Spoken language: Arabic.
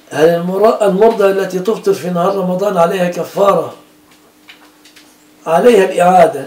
هل المرضى التي تفطر في نهار رمضان عليها كفارة؟ عليها الإعادة،